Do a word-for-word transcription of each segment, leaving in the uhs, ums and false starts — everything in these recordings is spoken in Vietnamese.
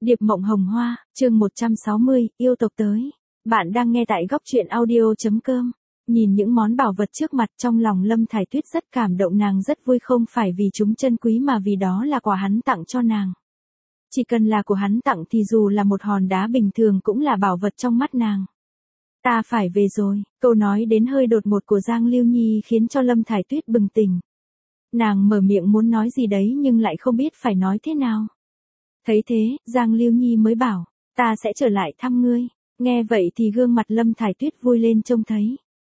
Điệp mộng hồng hoa, chương một trăm sáu mươi, yêu tộc tới. Bạn đang nghe tại góc truyện audio chấm com. Nhìn những món bảo vật trước mặt trong lòng Lâm Thải Tuyết rất cảm động, nàng rất vui không phải vì chúng chân quý mà vì đó là quà hắn tặng cho nàng. Chỉ cần là của hắn tặng thì dù là một hòn đá bình thường cũng là bảo vật trong mắt nàng. Ta phải về rồi, câu nói đến hơi đột ngột của Giang Lưu Nhi khiến cho Lâm Thải Tuyết bừng tỉnh. Nàng mở miệng muốn nói gì đấy nhưng lại không biết phải nói thế nào. Thấy thế, Giang Lưu Nhi mới bảo, ta sẽ trở lại thăm ngươi. Nghe vậy thì gương mặt Lâm Thải Tuyết vui lên trông thấy.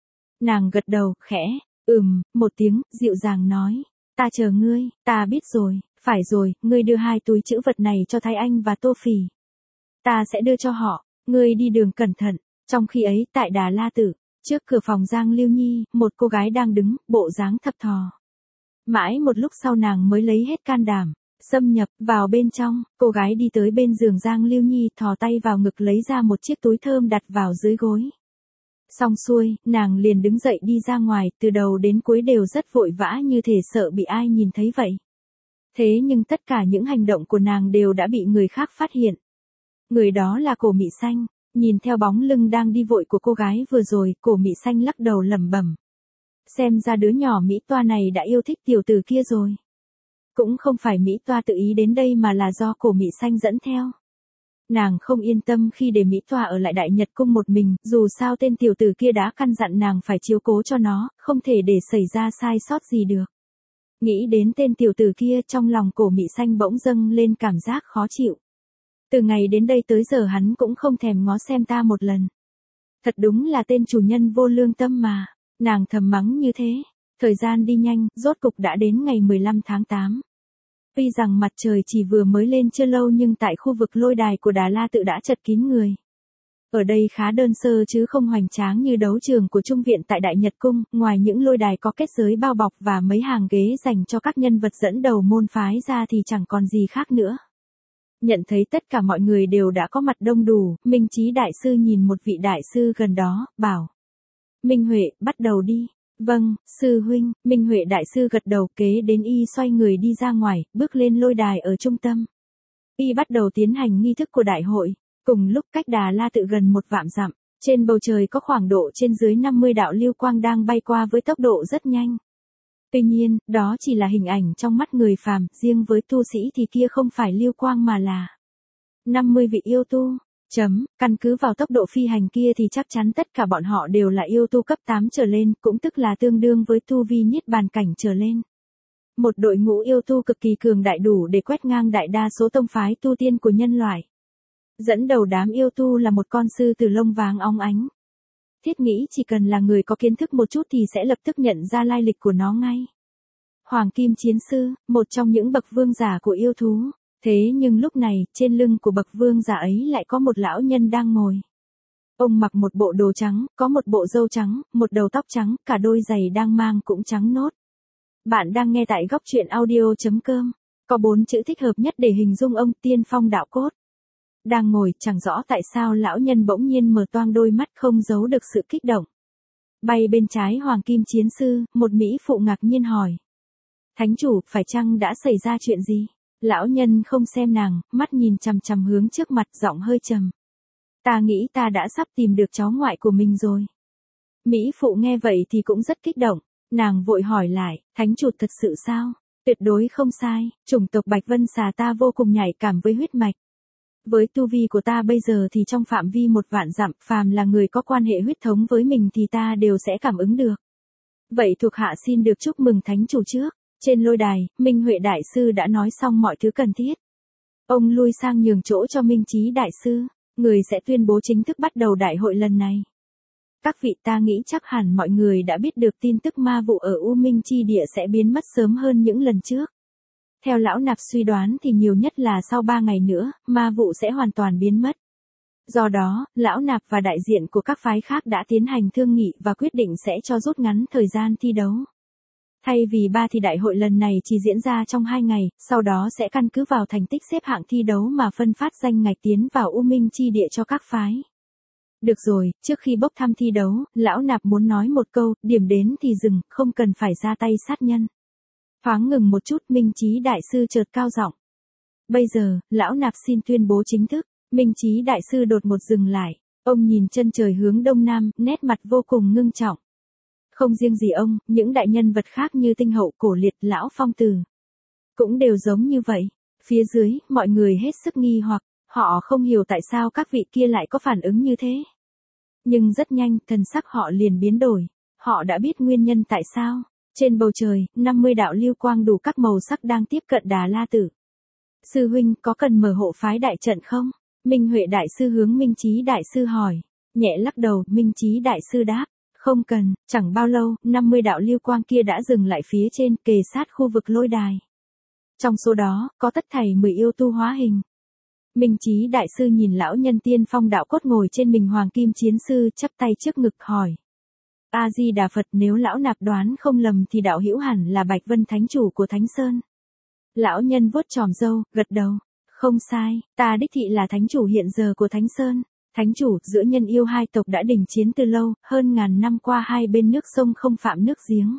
Nàng gật đầu, khẽ, ừm, một tiếng, dịu dàng nói, ta chờ ngươi, ta biết rồi, phải rồi, ngươi đưa hai túi trữ vật này cho Thái Anh và Tô Phỉ. Ta sẽ đưa cho họ, ngươi đi đường cẩn thận. Trong khi ấy, tại Đà La Tử, trước cửa phòng Giang Lưu Nhi, một cô gái đang đứng, bộ dáng thập thò. Mãi một lúc sau nàng mới lấy hết can đảm. Xâm nhập vào bên trong, cô gái đi tới bên giường Giang Lưu Nhi, thò tay vào ngực lấy ra một chiếc túi thơm đặt vào dưới gối. Xong xuôi, nàng liền đứng dậy đi ra ngoài, từ đầu đến cuối đều rất vội vã như thể sợ bị ai nhìn thấy vậy. Thế nhưng tất cả những hành động của nàng đều đã bị người khác phát hiện. Người đó là Cổ Mị Xanh, nhìn theo bóng lưng đang đi vội của cô gái vừa rồi, Cổ Mị Xanh lắc đầu lẩm bẩm. Xem ra đứa nhỏ Mỹ Toa này đã yêu thích tiểu tử kia rồi. Cũng không phải Mỹ Toa tự ý đến đây mà là do Cổ Mị Xanh dẫn theo. Nàng không yên tâm khi để Mỹ Toa ở lại Đại Nhật Cung một mình, dù sao tên tiểu tử kia đã căn dặn nàng phải chiếu cố cho nó, không thể để xảy ra sai sót gì được. Nghĩ đến tên tiểu tử kia, trong lòng Cổ Mị Xanh bỗng dâng lên cảm giác khó chịu. Từ ngày đến đây tới giờ hắn cũng không thèm ngó xem ta một lần. Thật đúng là tên chủ nhân vô lương tâm mà, nàng thầm mắng như thế. Thời gian đi nhanh, rốt cục đã đến ngày mười lăm tháng tám. Tuy rằng mặt trời chỉ vừa mới lên chưa lâu nhưng tại khu vực lôi đài của Đà La Tự đã chật kín người. Ở đây khá đơn sơ chứ không hoành tráng như đấu trường của Trung Viện tại Đại Nhật Cung, ngoài những lôi đài có kết giới bao bọc và mấy hàng ghế dành cho các nhân vật dẫn đầu môn phái ra thì chẳng còn gì khác nữa. Nhận thấy tất cả mọi người đều đã có mặt đông đủ, Minh Chí Đại Sư nhìn một vị đại sư gần đó, bảo. Minh Huệ, bắt đầu đi. Vâng, sư huynh, Minh Huệ đại sư gật đầu, kế đến y xoay người đi ra ngoài, bước lên lôi đài ở trung tâm. Y bắt đầu tiến hành nghi thức của đại hội, cùng lúc cách Đà La Tự gần một vạn dặm, trên bầu trời có khoảng độ trên dưới năm mươi đạo lưu quang đang bay qua với tốc độ rất nhanh. Tuy nhiên, đó chỉ là hình ảnh trong mắt người phàm, riêng với tu sĩ thì kia không phải lưu quang mà là năm mươi vị yêu tu. Chấm, căn cứ vào tốc độ phi hành kia thì chắc chắn tất cả bọn họ đều là yêu tu cấp tám trở lên, cũng tức là tương đương với tu vi niết bàn cảnh trở lên. Một đội ngũ yêu tu cực kỳ cường đại đủ để quét ngang đại đa số tông phái tu tiên của nhân loại. Dẫn đầu đám yêu tu là một con sư tử lông vàng óng ánh. Thiết nghĩ chỉ cần là người có kiến thức một chút thì sẽ lập tức nhận ra lai lịch của nó ngay. Hoàng Kim Chiến Sư, một trong những bậc vương giả của yêu thú. Thế nhưng lúc này, trên lưng của bậc vương giả ấy lại có một lão nhân đang ngồi. Ông mặc một bộ đồ trắng, có một bộ râu trắng, một đầu tóc trắng, cả đôi giày đang mang cũng trắng nốt. Bạn đang nghe tại góc truyện audio chấm com. Có bốn chữ thích hợp nhất để hình dung ông tiên phong đạo cốt. Đang ngồi, chẳng rõ tại sao lão nhân bỗng nhiên mở toang đôi mắt không giấu được sự kích động. Bay bên trái Hoàng Kim Chiến Sư, một mỹ phụ ngạc nhiên hỏi. Thánh chủ, phải chăng đã xảy ra chuyện gì? Lão nhân không xem nàng, mắt nhìn chằm chằm hướng trước mặt, giọng hơi trầm. Ta nghĩ ta đã sắp tìm được cháu ngoại của mình rồi. Mỹ phụ nghe vậy thì cũng rất kích động, nàng vội hỏi lại, thánh chủ thật sự sao? Tuyệt đối không sai, chủng tộc Bạch Vân Xà ta vô cùng nhạy cảm với huyết mạch. Với tu vi của ta bây giờ thì trong phạm vi một vạn dặm, phàm là người có quan hệ huyết thống với mình thì ta đều sẽ cảm ứng được. Vậy thuộc hạ xin được chúc mừng thánh chủ trước. Trên lôi đài, Minh Huệ Đại Sư đã nói xong mọi thứ cần thiết. Ông lui sang nhường chỗ cho Minh Chí Đại Sư, người sẽ tuyên bố chính thức bắt đầu đại hội lần này. Các vị, ta nghĩ chắc hẳn mọi người đã biết được tin tức ma vụ ở U Minh Chi Địa sẽ biến mất sớm hơn những lần trước. Theo lão nạp suy đoán thì nhiều nhất là sau ba ngày nữa, ma vụ sẽ hoàn toàn biến mất. Do đó, lão nạp và đại diện của các phái khác đã tiến hành thương nghị và quyết định sẽ cho rút ngắn thời gian thi đấu. Thay vì ba thì đại hội lần này chỉ diễn ra trong hai ngày, sau đó sẽ căn cứ vào thành tích xếp hạng thi đấu mà phân phát danh ngạch tiến vào U Minh Chi Địa cho các phái. Được rồi, trước khi bốc thăm thi đấu, lão nạp muốn nói một câu, điểm đến thì dừng, không cần phải ra tay sát nhân. Thoáng ngừng một chút, Minh Chí Đại Sư chợt cao giọng. Bây giờ, lão nạp xin tuyên bố chính thức. Minh Chí đại sư đột một dừng lại. Ông nhìn chân trời hướng đông nam, nét mặt vô cùng ngưng trọng. Không riêng gì ông, những đại nhân vật khác như Tinh Hậu, Cổ Liệt, Lão Phong Tử cũng đều giống như vậy. Phía dưới, mọi người hết sức nghi hoặc, họ không hiểu tại sao các vị kia lại có phản ứng như thế. Nhưng rất nhanh, thần sắc họ liền biến đổi. Họ đã biết nguyên nhân tại sao. Trên bầu trời, năm mươi đạo lưu quang đủ các màu sắc đang tiếp cận Đà La Tử. Sư huynh, có cần mở hộ phái đại trận không? Minh Huệ đại sư hướng Minh Chí đại sư hỏi. Nhẹ lắc đầu, Minh Chí đại sư đáp. Không cần, chẳng bao lâu, năm mươi đạo lưu quang kia đã dừng lại phía trên, kề sát khu vực lôi đài. Trong số đó, có tất thảy mười yêu tu hóa hình. Minh Chí đại sư nhìn lão nhân tiên phong đạo cốt ngồi trên mình hoàng kim chiến sư, chắp tay trước ngực hỏi. A-di-đà Phật, nếu lão nạp đoán không lầm thì đạo hữu hẳn là Bạch Vân Thánh Chủ của Thánh Sơn. Lão nhân vuốt chòm râu, gật đầu. Không sai, ta đích thị là Thánh Chủ hiện giờ của Thánh Sơn. Thánh Chủ, giữa nhân yêu hai tộc đã đình chiến từ lâu, hơn ngàn năm qua hai bên nước sông không phạm nước giếng.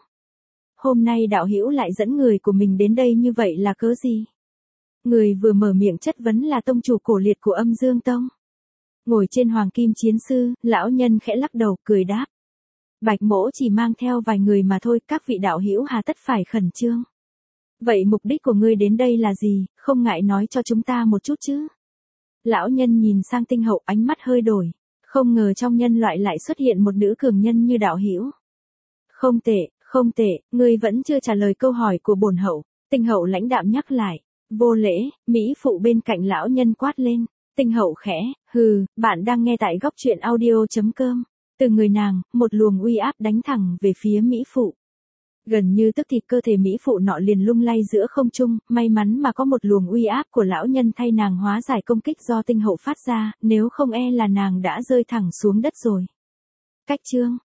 Hôm nay đạo hữu lại dẫn người của mình đến đây như vậy là cớ gì? Người vừa mở miệng chất vấn là tông chủ Cổ Liệt của Âm Dương Tông. Ngồi trên hoàng kim chiến sư, lão nhân khẽ lắc đầu, cười đáp. Bạch mỗ chỉ mang theo vài người mà thôi, các vị đạo hữu hà tất phải khẩn trương. Vậy mục đích của ngươi đến đây là gì, không ngại nói cho chúng ta một chút chứ? Lão nhân nhìn sang Tinh Hậu, ánh mắt hơi đổi. Không ngờ trong nhân loại lại xuất hiện một nữ cường nhân như đạo hữu. Không tệ, không tệ, ngươi vẫn chưa trả lời câu hỏi của bổn hậu. Tinh Hậu lãnh đạm nhắc lại. Vô lễ, mỹ phụ bên cạnh lão nhân quát lên. Tinh Hậu khẽ, hừ, bạn đang nghe tại góc truyện audio chấm com. Từ người nàng, một luồng uy áp đánh thẳng về phía mỹ phụ. Gần như tức thì cơ thể mỹ phụ nọ liền lung lay giữa không trung, may mắn mà có một luồng uy áp của lão nhân thay nàng hóa giải công kích do Tinh Hậu phát ra, nếu không e là nàng đã rơi thẳng xuống đất rồi. Cách chương